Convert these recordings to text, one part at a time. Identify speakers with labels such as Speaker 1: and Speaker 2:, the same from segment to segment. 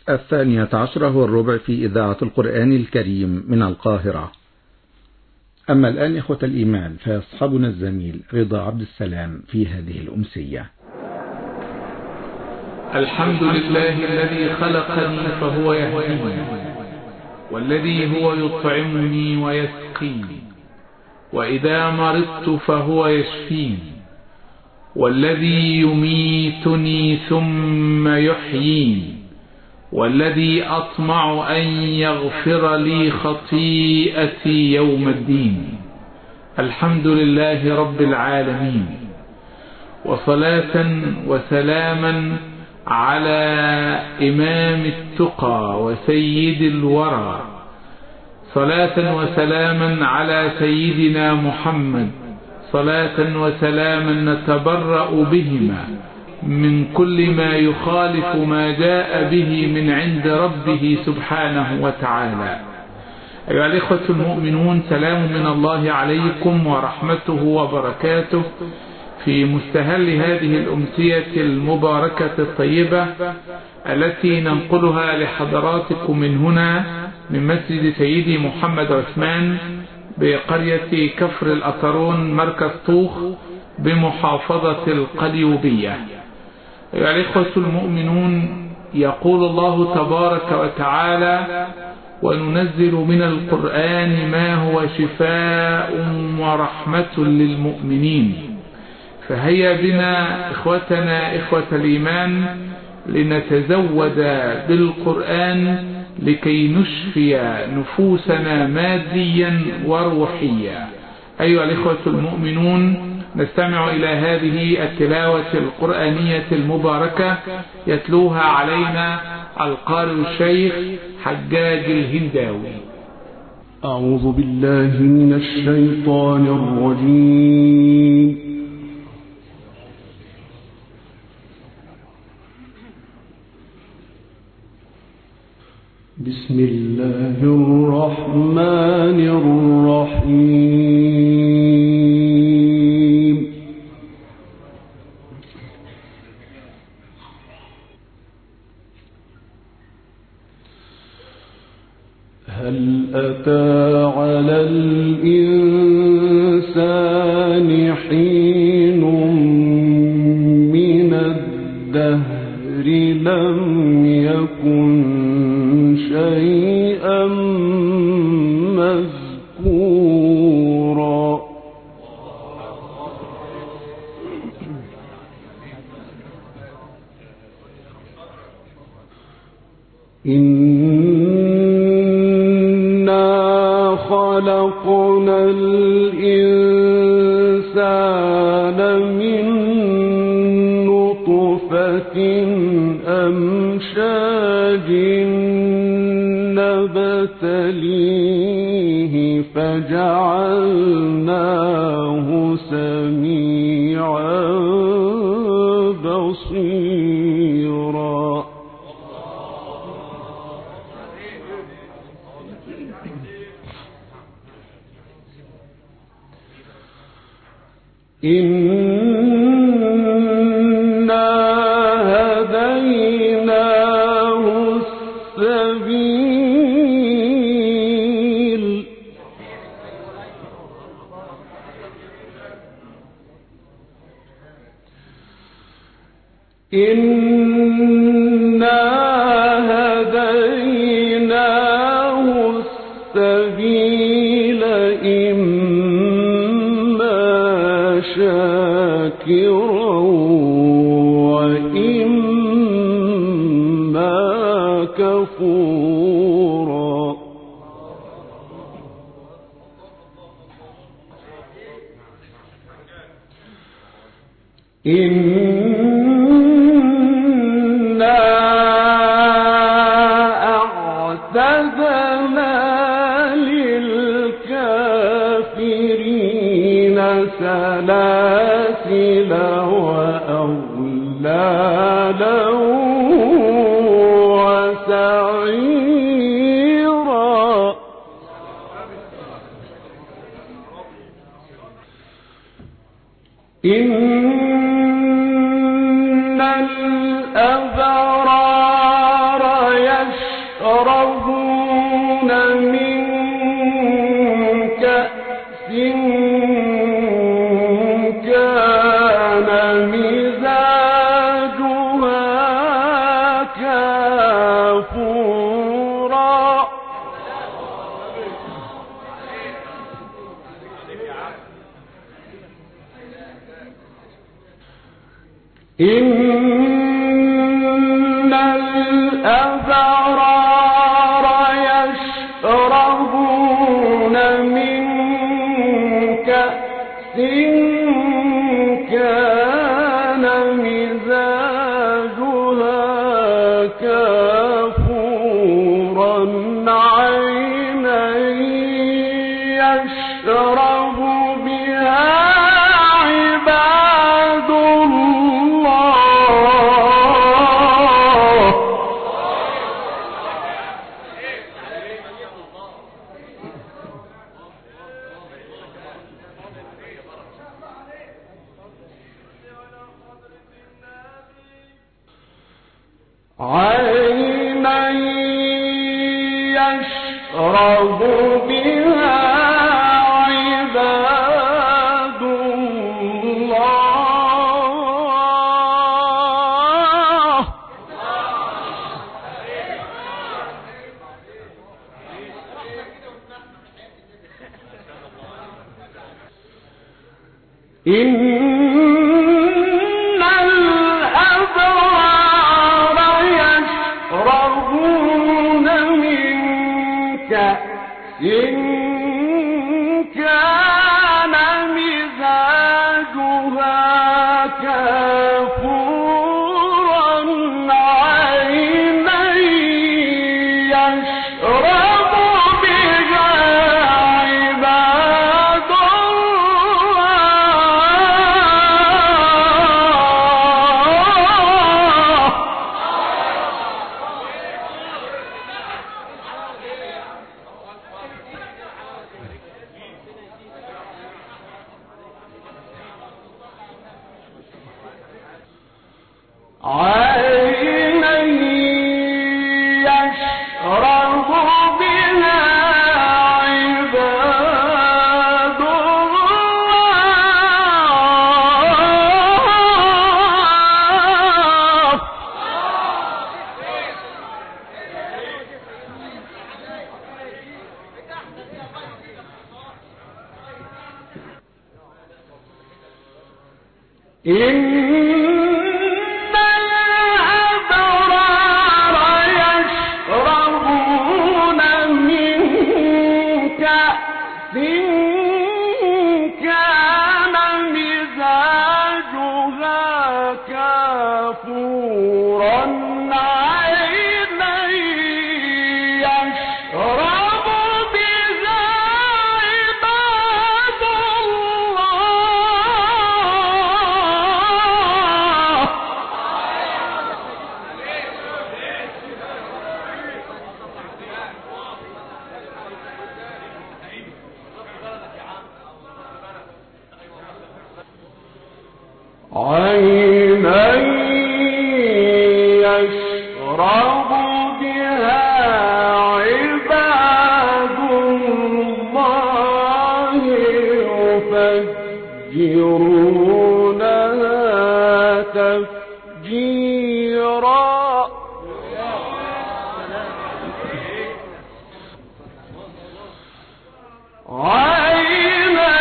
Speaker 1: 12:15 في إذاعة القرآن الكريم من القاهرة. أما الآن إخوة الإيمان فيصحبنا الزميل رضا عبد السلام في هذه الأمسية.
Speaker 2: الحمد لله الذي خلقني فهو يهديني، والذي هو يطعمني ويسقيني، وإذا مرضت فهو يشفيني، والذي يميتني ثم يحييني، والذي أطمع أن يغفر لي خطيئتي يوم الدين. الحمد لله رب العالمين، وصلاة وسلاما على إمام التقى وسيد الورى، صلاة وسلاما على سيدنا محمد، صلاة وسلاما نتبرأ بهما من كل ما يخالف ما جاء به من عند ربه سبحانه وتعالى. أيها الإخوة المؤمنون، سلام من الله عليكم ورحمته وبركاته في مستهل هذه الأمسية المباركة الطيبة التي ننقلها لحضراتكم من هنا من مسجد سيدي محمد عثمان بقرية كفر الأطرون مركز طوخ بمحافظة القليوبية. أيها الإخوة المؤمنون، يقول الله تبارك وتعالى: وننزل من القرآن ما هو شفاء ورحمة للمؤمنين. فهيا بنا إخوتنا إخوة الإيمان لنتزود بالقرآن لكي نشفي نفوسنا ماديا وروحيا. أيها الإخوة المؤمنون، نستمع إلى هذه التلاوة القرآنية المباركة يتلوها علينا القارئ الشيخ حجاج الهنداوي.
Speaker 3: أعوذ بالله من الشيطان الرجيم. بسم الله الرحمن الرحيم. هل أتى على الإنسان حين من الدهر لم يكن شيئا مذكورا. إنا خلقنا الإنسان من نطفة أمشاج نبتليه فجعلناه سميعا بصيرا. إنا هديناه السبيل. إنا هديناه السبيل إما شاكرا وإما كفورا. إنا أعتدنا للكافرين سلاسل وأغلالا وسعيرا. إن الأبرار كافورا إن الأبرار يشربون من كأس كان مزاجها كافورا عينا يشرب بها عباد الله عينا يشرب بها عباد الله إن الأبرار يشربون من كأس كان مزاجها كافورا عينا يشرب بها عباد الله عينا يشرب بها عباد الله إن الأبرار يشربون من كأس كان مزاجها كافورا عينا يشرب بها عباد الله عينا يشرب بها عباد الله يفجرونها تفجيرا عينا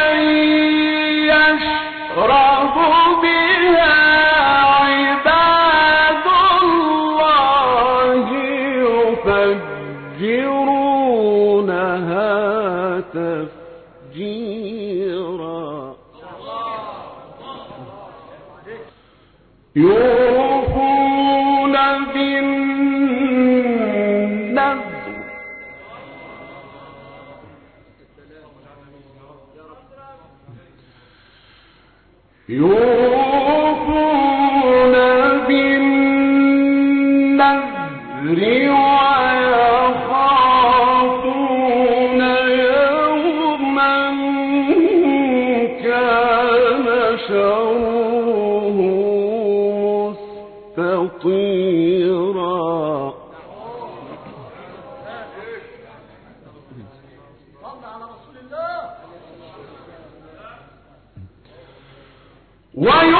Speaker 3: يشرب بها عباد الله يفجرونها تفجيرا يوفون بالنذر يوفون بالنذر ويخافون يوما كان شره مستطيرا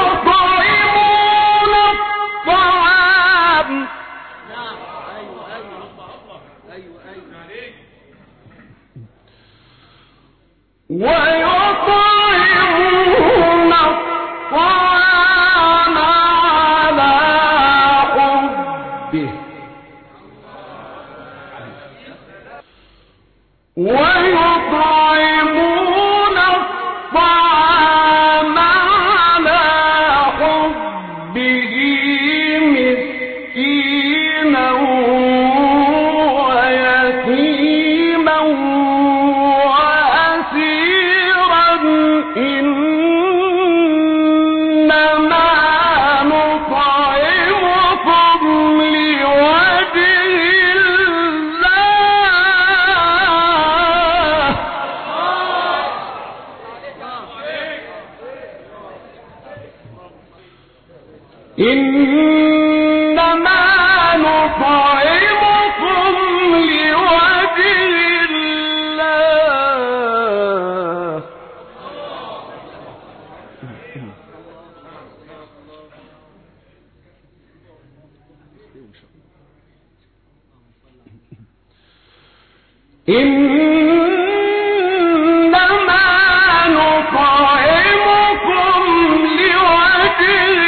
Speaker 3: ويطعمون الطعام ويطعمون الطعام على حبه ويطعمون الطعام على حبه مسكينا ويتيما وأسيرا إنما نطعمكم لوجه إنما نطعمكم لوجه الله إنما نطعمكم لوجه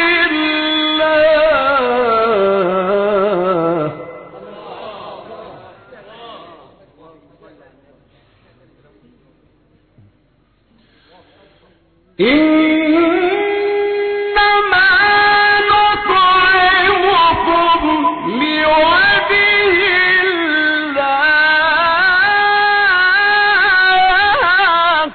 Speaker 3: إنما نطعمكم لوجه الله.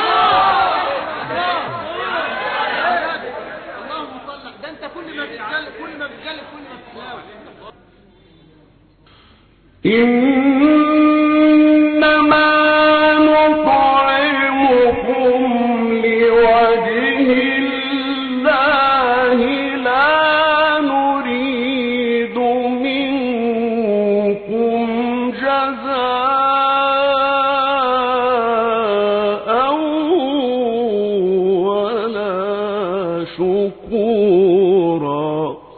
Speaker 4: اللهم صل. ده انت كل ما بتتكلم كل ما بتتلاوى.
Speaker 3: إنما نطعمكم لوجه الله لا نريد منكم جزاء ولا شكورا.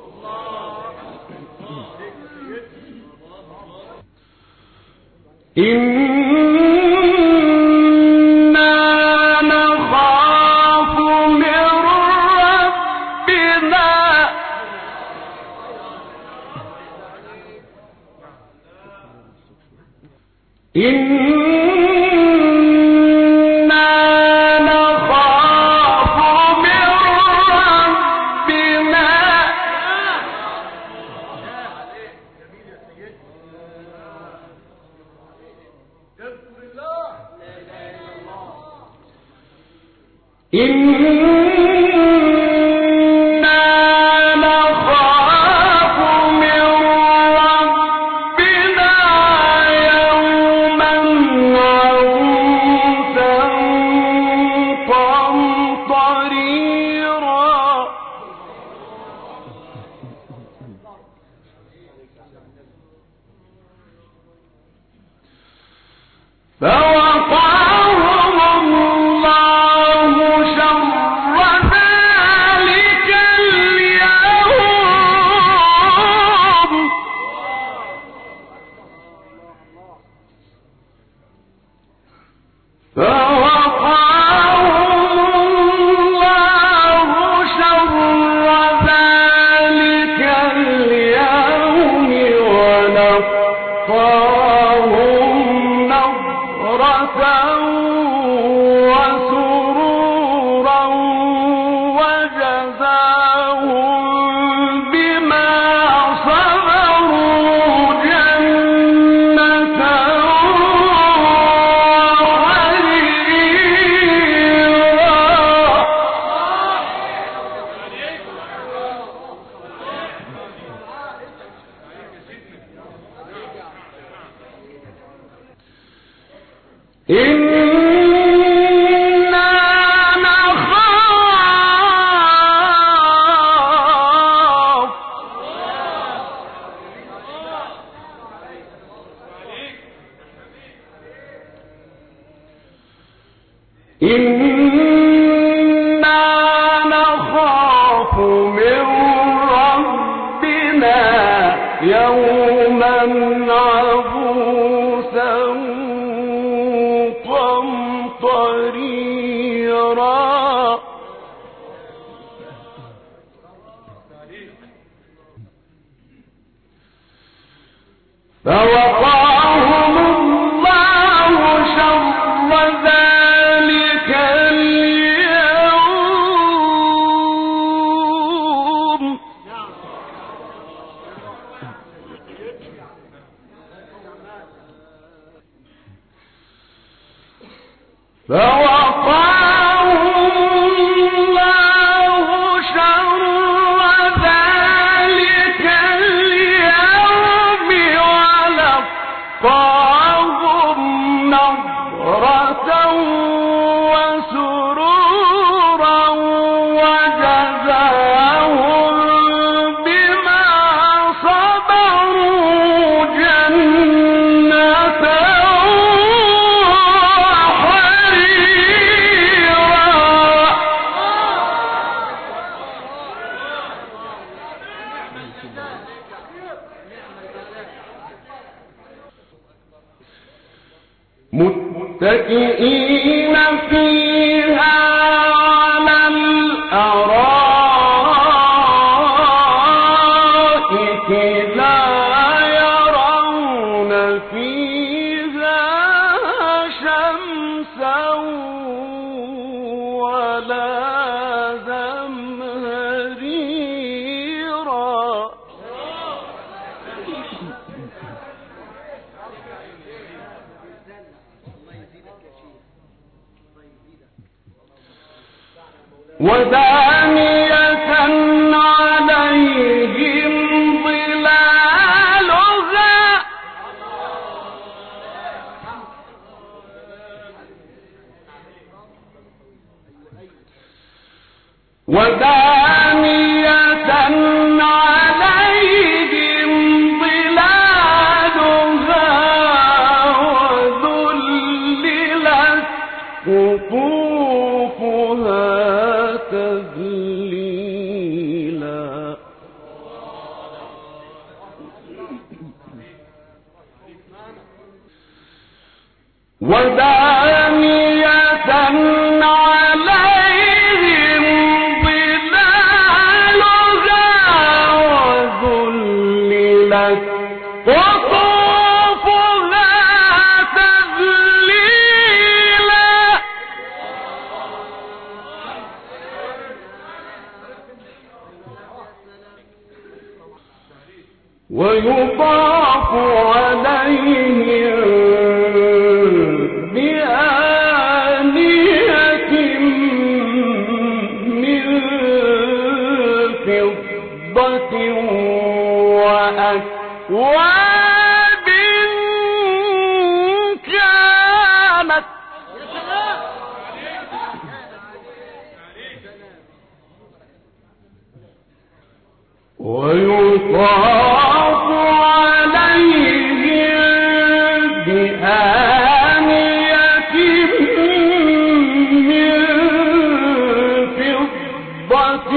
Speaker 3: إنا نخاف من ربنا إنا نخاف من ربنا إنا نخاف من ربنا يوما عبوسا قمطريرا. فوقاهم الله شر ذلك اليوم فوقاهم الله شر ذلك اليوم ولقاهم نظرة وسرورا وجزاهم بما صبروا جنة إنا نخاف إنا نخاف من ربنا يوما عبوسا فوقاهم الله شر ذلك اليوم ولقاهم نضرة وسرورا وجزاهم بما صبروا جنة متكئين فيها على الأرائك لا يرون فيها شمسا ولا زمهريرا ودانية عليهم ظلالها ودانية عليهم ظلالها وذللت قطوفها تذليلا ودانية عليهم ظلالها وذللت قطوفها تذليلا ويطاف عليهم بآنية من فضة وأكواب كانت ويطاف عليهم بآنية من فضة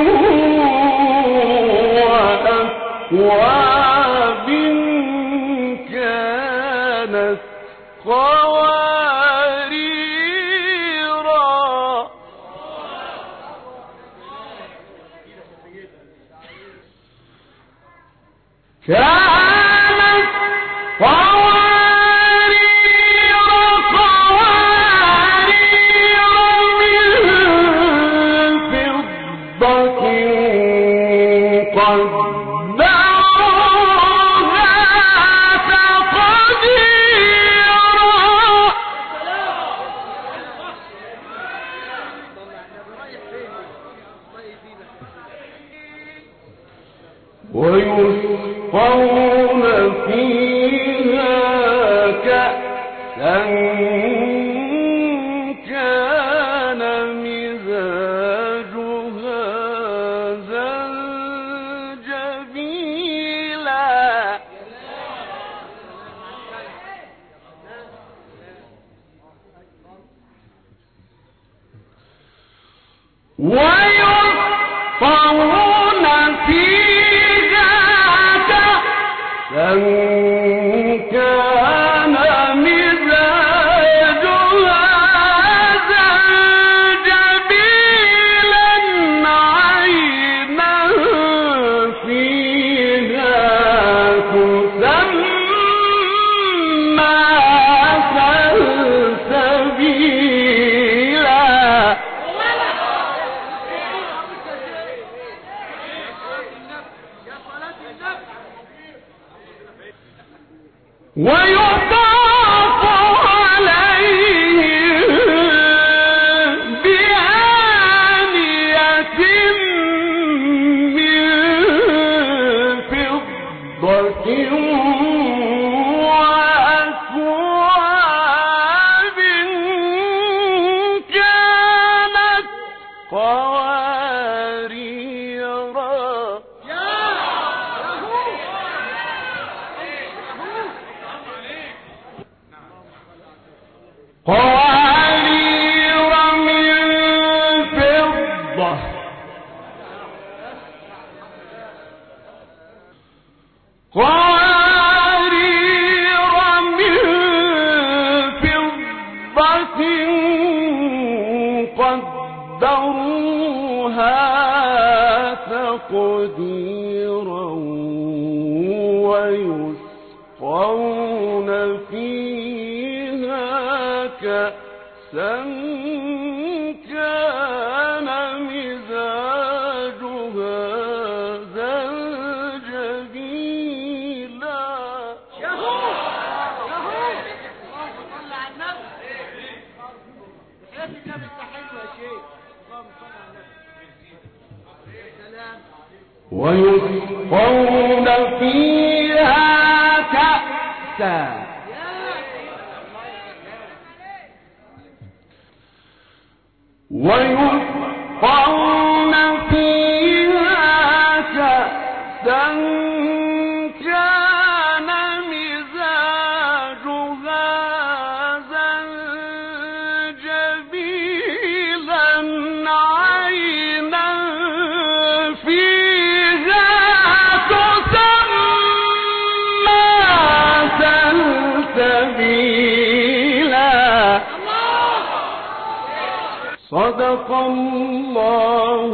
Speaker 3: وأكواب كانت قواريرا كانت قوارير من فضة قدروها تقديرا ويسقون فيها كأسا كان مزاجها زنجبيلا ويسقون فيها كأسا كان مزاجها زنجبيلا عينا فيها تسمى ويطاف عليهم بآنية من فضة وأكواب كانت قواريرا. قوارير من فضة قوارير من فضة قدروها تقديرا ويسقون فيها كأسا كان مزاجها زنجبيلا. ويسقون فيها كأسا ويسقون فيها كأسا كان مزاجها زنجبيلا عينا فيها تسمى سلسبيلا. صدق الله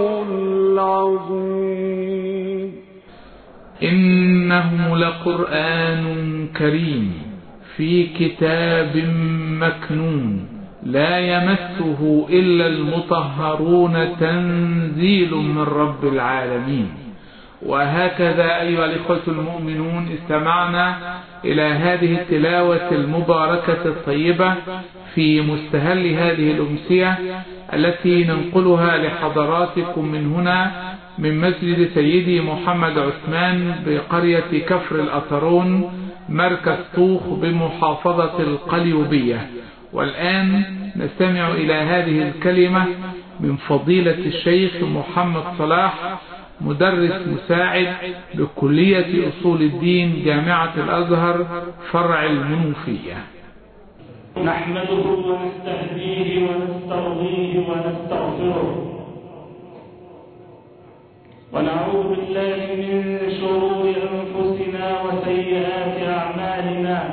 Speaker 3: العظيم.
Speaker 2: إنه لقرآن كريم في كتاب مكنون لا يمسه إلا المطهرون تنزيل من رب العالمين. وهكذا أيها الإخوة المؤمنون استمعنا إلى هذه التلاوة المباركة الطيبة في مستهل هذه الأمسية التي ننقلها لحضراتكم من هنا من مسجد سيدي محمد عثمان بقرية كفر الأطرون مركز طوخ بمحافظة القليوبية. والآن نستمع إلى هذه الكلمة من فضيلة الشيخ محمد صلاح مدرس مساعد بكلية أصول الدين جامعة الأزهر فرع المنوفية.
Speaker 5: نحمده ونستهديه ونسترضيه ونستغفره ونعوذ بالله من شرور أنفسنا وسيئات أعمالنا.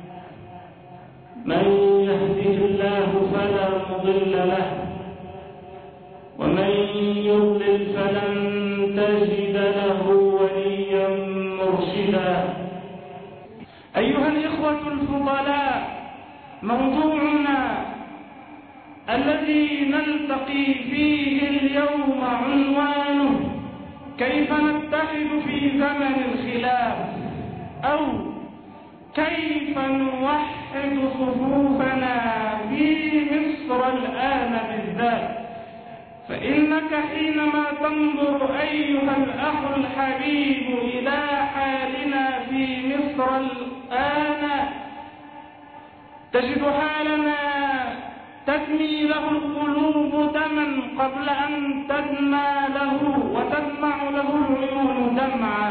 Speaker 5: من يهده الله فلا مضل له ومن يضلل فلن تجد له وليا مرشدا. أيها الإخوة الفضلاء، موضوعنا الذي نلتقي فيه اليوم عنوانه كيف نتحد في زمن الخلاف، أو كيف نوحد صفوفنا في مصر الآن بالذات. فإنك حينما تنظر أيها الأخ الحبيب إلى حالنا في مصر الآن تجد حالنا تدمي له القلوب دما قبل أن تدمى له وتدمع له العيون دمعا.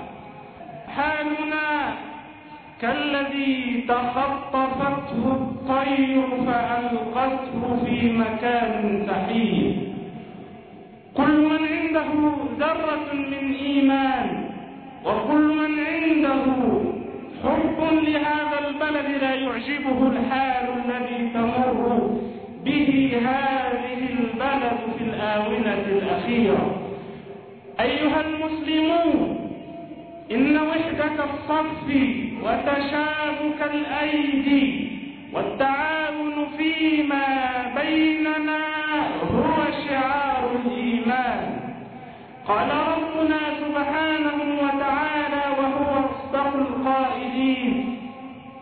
Speaker 5: حالنا كالذي تخطفته الطير فألقته في مكان سحيق. كل من عنده ذرة من إيمان وكل من عنده حب لهذا البلد لا يعجبه الحال الذي تمر به هذه البلد في الآونة الأخيرة. أيها المسلمون، إن وحدة الصف وتشابك الأيدي والتعاون فيما بيننا هو شعار الإيمان. قال ربنا سبحانه وتعالى وهو أصدق القائلين: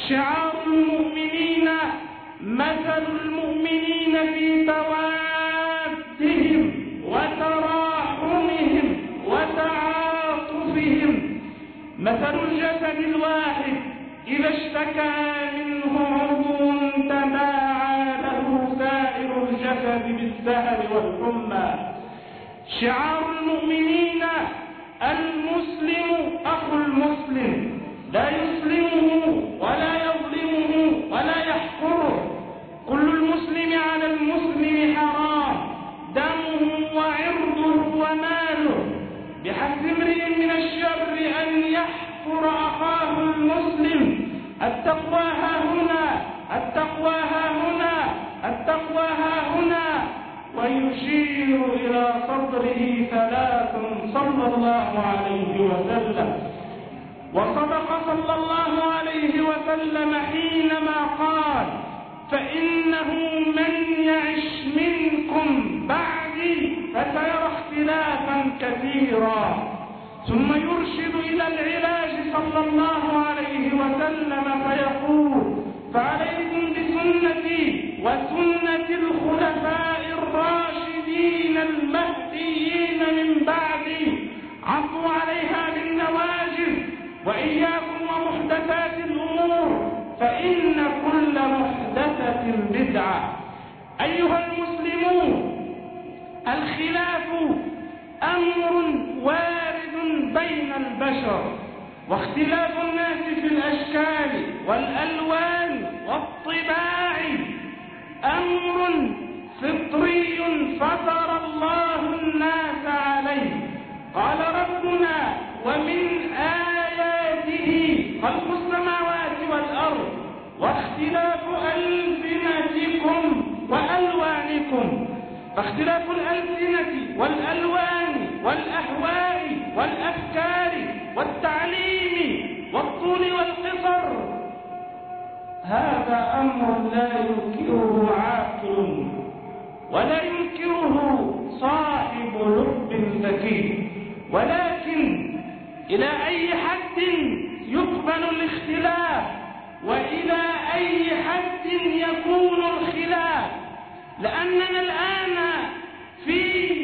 Speaker 5: شعار المؤمنين مثل المؤمنين في توادهم وتراحمهم وتعاطفهم مثل الجسد الواحد إذا اشتكى منه عضو تداعى له سائر الجسد بالسهر والحمى. شعار المؤمنين المسلم أخو المسلم لا يسلمه ولا يظلمه ولا يحقره. كل المسلم على المسلم حرام دمه وعرضه وماله. بحسب امرئ من الشر أن يحقر أخاه المسلم. التقوى ها هنا، التقوى ها هنا، التقوى ها هنا. ويشير إلى صدره ثلاث صلى الله عليه وسلم. وصدق صلى الله عليه وسلم حينما قال: فإنه من يعش منكم بعدي فسيرى اختلافا كثيرا. ثم يرشد إلى العلاج صلى الله عليه وسلم فيقول: فعليكم بسنتي وسنة الخلفاء الراشدين المهديين من بعدي عضوا عليها بالنواجذ وإياكم ومحدثات الأمور فإن كل محدثة بدعة. أيها المسلمون، الخلاف أمر وارد بين البشر، واختلاف الناس في الأشكال والألوان والطباع أمر فطري فطر الله الناس عليه. قال ربنا: ومن آياته خلق السماوات والأرض واختلاف ألسنتكم وألوانكم. فاختلاف الألسنة والألوان والأهواء والأفكار والتعليم والطول والقصر هذا أمر لا ينكره عاقل ولا ينكره صاحب لب ذكي، ولكن إلى أي حد يقبل الاختلاف وإلى أي حد يكون الخلاف؟ لأننا الآن في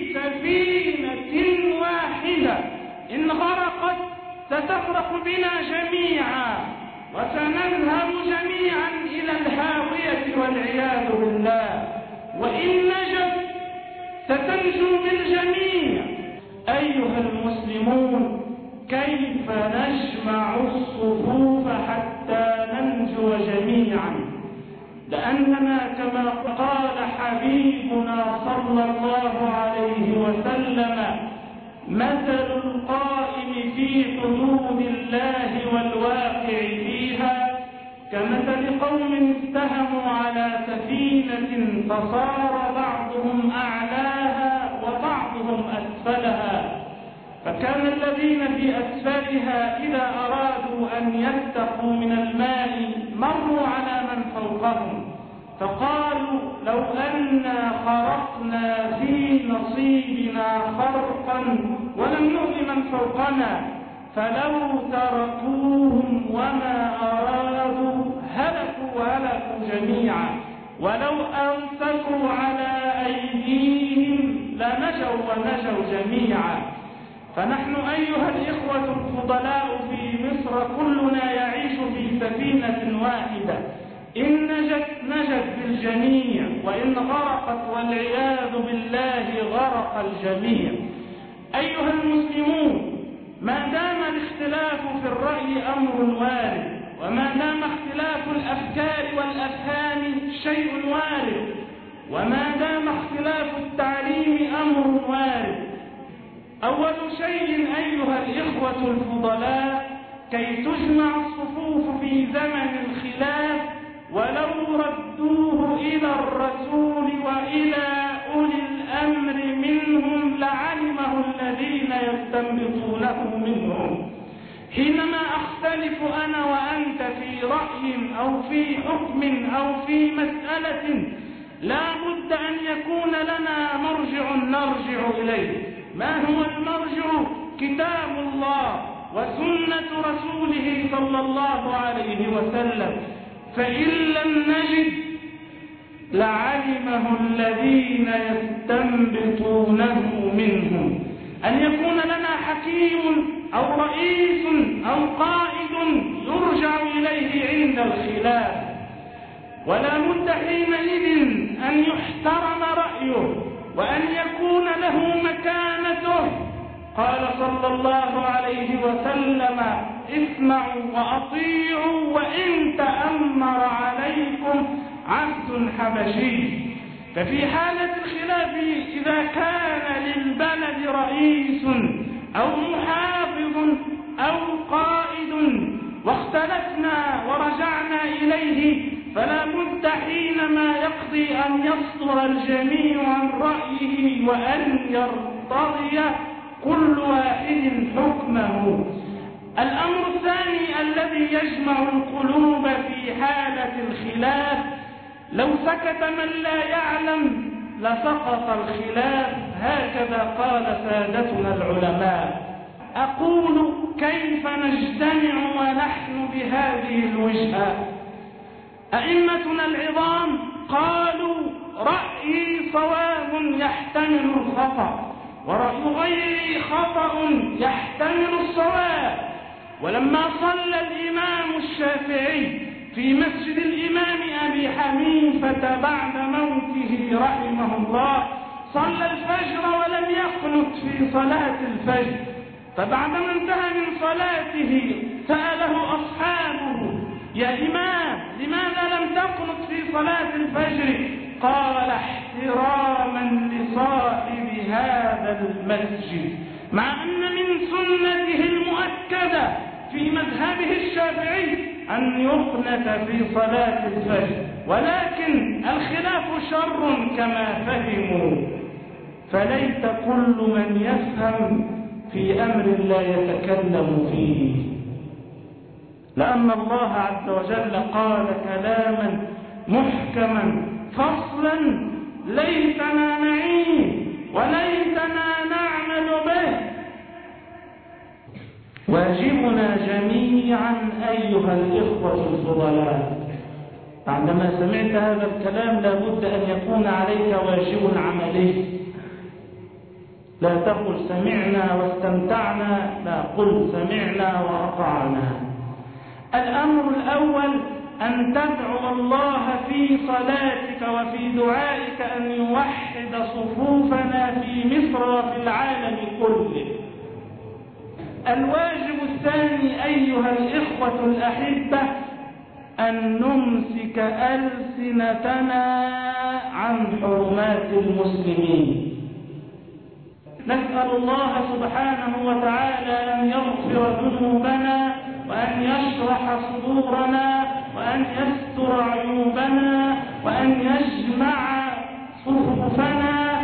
Speaker 5: سفينة واحدة إن غرقت ستغرق بنا جميعا وسنذهب جميعا إلى الهاوية والعياذ بالله، وإن نجت ستنجو بالجميع. أيها المسلمون، كيف نجمع الصفوف حتى ننجو جميعا؟ لأننا كما قال حبيبنا صلى الله عليه وسلم: مثل القائم في حدود الله والواقع فيها كمثل قوم استهموا على سفينة فصار بعضهم أعلاها وبعضهم أسفلها، فكان الذين في أسفلها إذا أرادوا أن يتقوا من الماء مروا على من فوقهم فقالوا: لو أنا خرقنا في نصيبنا خرقا ولم نؤذ من فوقنا فلو تركوهم وما أرادوا هلكوا جميعا، ولو أمسكوا على أيديهم لنجوا ونجوا جميعا. فنحن أيها الإخوة الفضلاء في مصر كلنا يعيش في سفينة واحدة، إن نجت بالجميع، وإن غرقت والعياذ بالله غرق الجميع. أيها المسلمون، ما دام الاختلاف في الرأي أمر وارد، وما دام اختلاف الأفكار والأفهام شيء وارد، وما دام اختلاف التعليم أمر وارد، أول شيء أيها الإخوة الفضلاء كي تجمع الصفوف في زمن الخلاف ولو ردوه إلى الرسول وإلى أولي الأمر منهم لعلمه الذين يستنبطونه منهم. حينما أختلف أنا وأنت في رأي أو في حكم أو في مسألة لا بد أن يكون لنا مرجع نرجع إليه. ما هو المرجع؟ كتاب الله وسنة رسوله صلى الله عليه وسلم، فإن لم نجد لعلمه الذين يستنبطونه منهم. أن يكون لنا حكيم أو رئيس أو قائد يرجع إليه عند الخلاف، ولا بد حينئذ أن يحترم رأيه وأن يكون له مكانته. قال صلى الله عليه وسلم: اسمعوا وأطيعوا وإن تأمر عليكم عبد حبشي. ففي حالة الخلاف إذا كان للبلد رئيس أو محافظ أو قائد واختلفنا ورجعنا إليه، فلا بد حينما يقضي أن يصدر الجميع عن رأيه وأن يرتضي كل واحد حكمه. الأمر الثاني الذي يجمع القلوب في حالة الخلاف: لو سكت من لا يعلم لسقط الخلاف، هكذا قال سادتنا العلماء. أقول: كيف نجتمع ونحن بهذه الوجهة؟ أئمتنا العظام قالوا: رأيي صواب يحتمل الخطأ، ورأي غيري خطأ يحتمل الصواب. ولما صلى الإمام الشافعي في مسجد الإمام أبي حنيفة بعد موته رحمه الله، صلى الفجر ولم يقنت في صلاة الفجر، فبعدما انتهى من صلاته سأله أصحابه: يا إمام، لماذا لم تقنت في صلاة الفجر؟ قال: احتراما لصاحب هذا المسجد، مع أن من سنته المؤكدة في مذهبه الشافعي أن يقنت في صلاة الفجر، ولكن الخلاف شر كما فهموا، فليت كل من يفهم في أمر لا يتكلم فيه، لأن الله عز وجل قال كلاما محكما فصلا ليتنا نعيه وليتنا نعمل به. واجبنا جميعا أيها الإخوة الفضلاء، عندما سمعت هذا الكلام لابد أن يكون عليك واجب عملي. لا تقل سمعنا واستمتعنا، لا، قل سمعنا وأطعنا. الأمر الأول أن تدعو الله في صلاتك وفي دعائك أن يوحد صفوفنا في مصر وفي العالم كله. الواجب الثاني أيها الإخوة الأحبة أن نمسك ألسنتنا عن حرمات المسلمين. نسأل الله سبحانه وتعالى أن يغفر ذنوبنا وأن يشرح صدورنا وأن يستر عيوبنا وأن يجمع صفوفنا.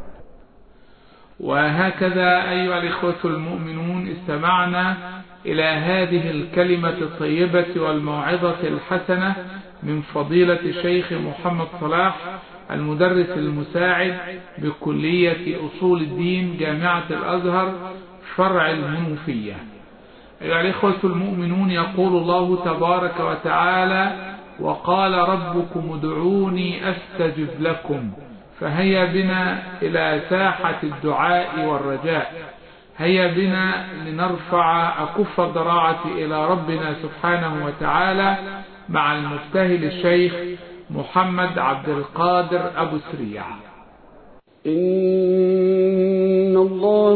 Speaker 2: وهكذا أيها الإخوة المؤمنون استمعنا إلى هذه الكلمة الطيبة والموعظة الحسنة من فضيلة الشيخ محمد صلاح المدرس المساعد بكلية أصول الدين جامعة الأزهر فرع المنوفية. أيها الإخوة المؤمنون، يقول الله تبارك وتعالى: وقال ربكم ادعوني أستجب لكم. فهيا بنا إلى ساحة الدعاء والرجاء، هيا بنا لنرفع أكف الضراعة إلى ربنا سبحانه وتعالى مع المبتهل الشيخ محمد عبد القادر أبو سريع.
Speaker 3: إن الله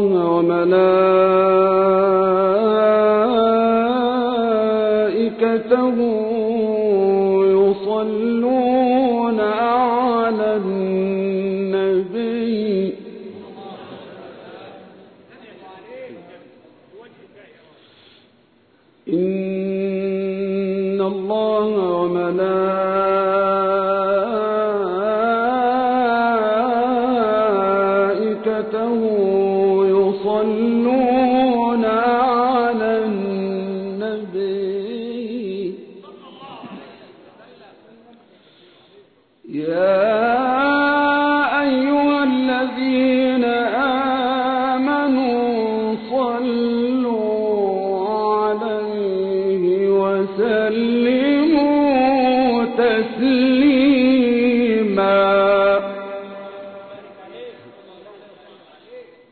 Speaker 3: وملائكته يصلون على النبي إن الله وملائكته يصلون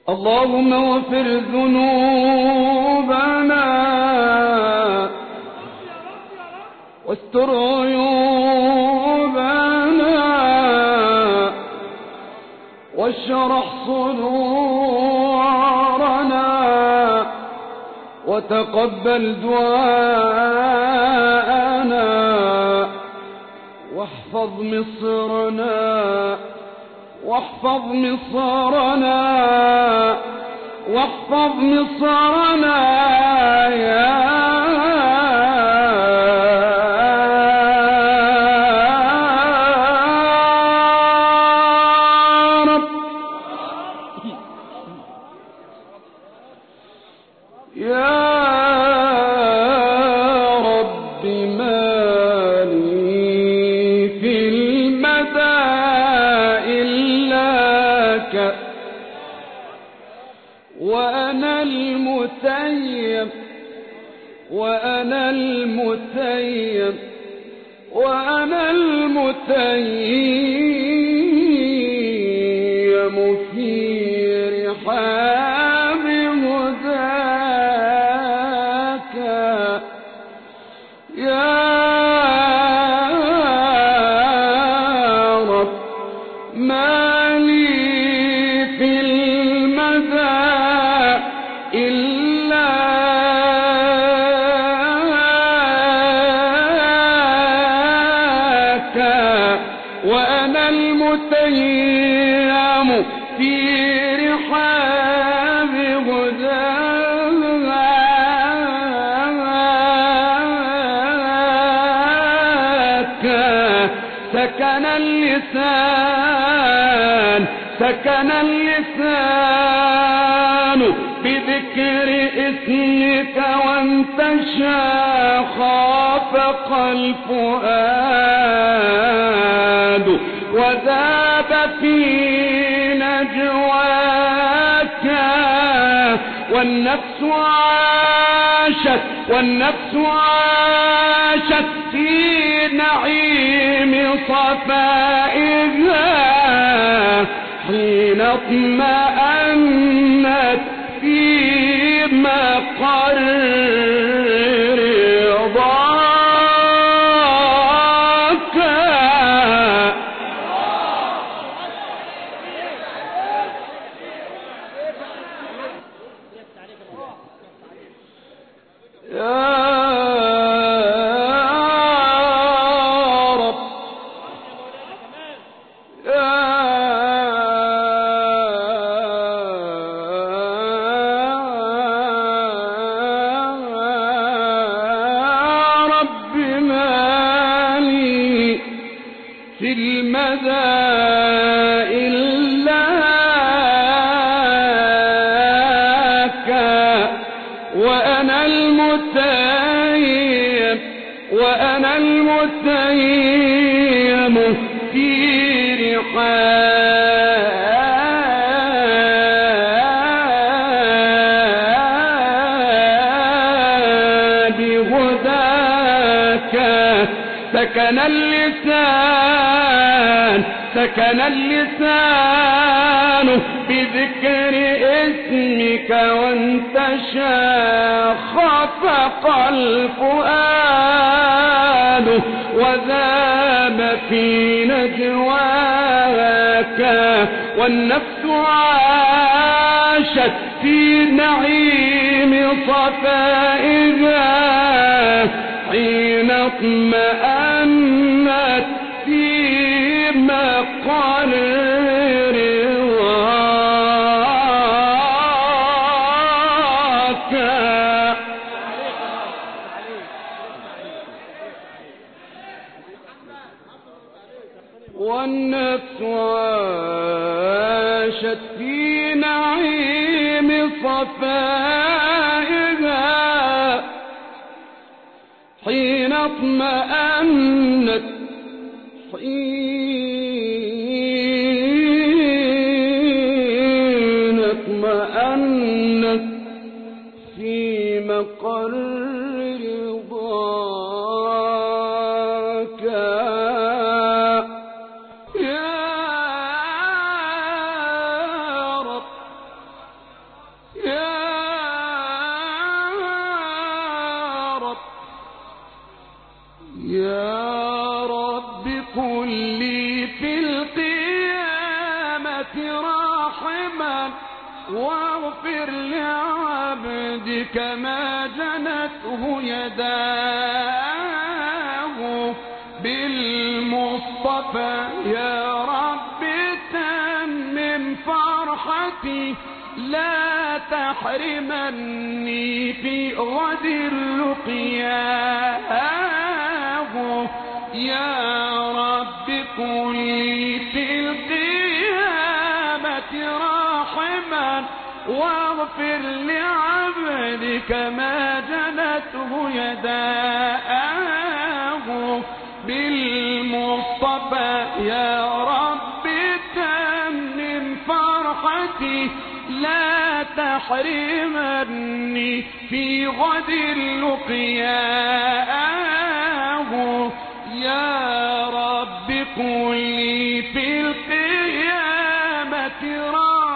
Speaker 3: اللهم اغفر ذنوبنا واستر عيوبنا واشرح صدورنا وتقبل دعاءنا واحفظ مصرنا واحفظ مصرنا واحفظ مصرنا يا رب يا رب ما لي في المدى إلاك وأنا المتيم وأنا المتيم وأنا المتيم في رحاب هداك يا رب ما لي في المدى إلاك وأنا المتيم في رحاب هداك سكن اللسان سكن اللسان بذكر اسمك وانتشى خافق الفؤاد وذاب في نجواك والنفس عاشت في نعيم صفائها حين اطمأنت في مقر رضاك يا رب يا رب ما لي في المدى إلاك وأنا المتيم وأنا المتيم في رحاب هداك سكن اللسان بذكر اسمك وانتشى خفق الفؤاد وذاب في نجواك والنفس عاشت في نعيم صفائها حين اطمأنت في مقر رضاك والنفس عاشت في نعيم صفائها حين اطمأنت في مقر رضاك يا رب راحما واغفر لعبدك ما جنته يداه بالمصطفى يا رب تمم فرحتي لا تحرمني في غد لقياه يا رب كن لي في القيامة راحما واغفر لعبدك ما جنته يداه بالمصطفى يا رب تمم فرحتي لا تحرمني في غد لقياه يا رب كن لي في القيامة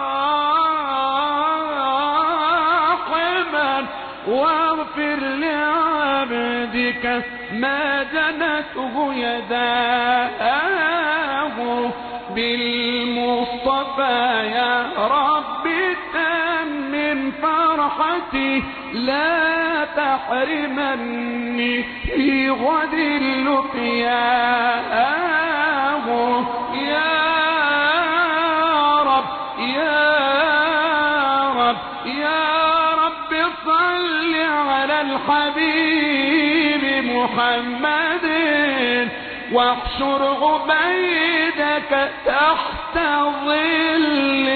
Speaker 3: راحما واغفر لعبدك ما جنته يداه بالمصطفى يا رب تمم فرحتي لا تحرمني في غد لقياه يا رب يا رب يا رب صل على الحبيب محمد واحشر عبيدك تحت ظل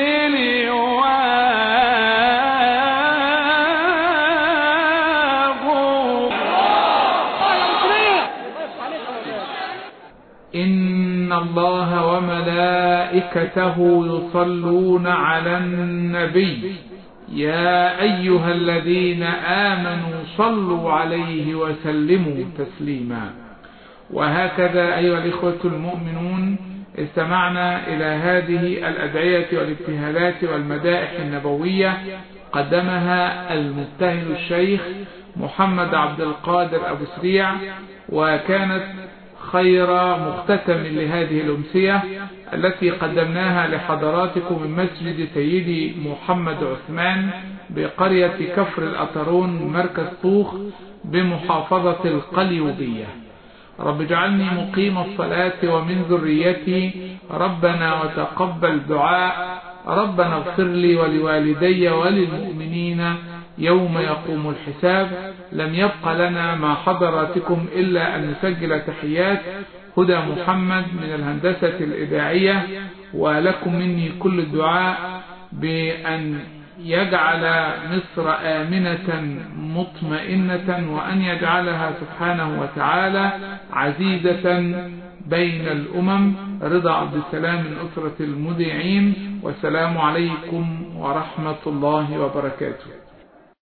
Speaker 2: إن الله وملائكته يصلون على النبي يا أيها الذين آمنوا صلوا عليه وسلموا تسليما. وهكذا أيها الإخوة المؤمنون استمعنا إلى هذه الأدعية والابتهالات والمدائح النبوية قدمها المبتهل الشيخ محمد عبد القادر أبو سريع، وكانت خير مختتم لهذه الأمسية التي قدمناها لحضراتكم من مسجد سيدي محمد عثمان بقرية كفر الأطرون مركز طوخ بمحافظة القليوبية. رب اجعلني مقيم الصلاة ومن ذريتي، ربنا وتقبل دعاء، ربنا اغفر لي ولوالدي وللمؤمنين يوم يقوم الحساب. لم يبق لنا مع حضراتكم إلا أن نسجل تحيات هدى محمد من الهندسة الإذاعية، ولكم مني كل الدعاء بأن يجعل مصر آمنة مطمئنة، وأن يجعلها سبحانه وتعالى عزيزة بين الأمم. رضا عبد السلام من أسرة المذيعين، والسلام عليكم ورحمة الله وبركاته.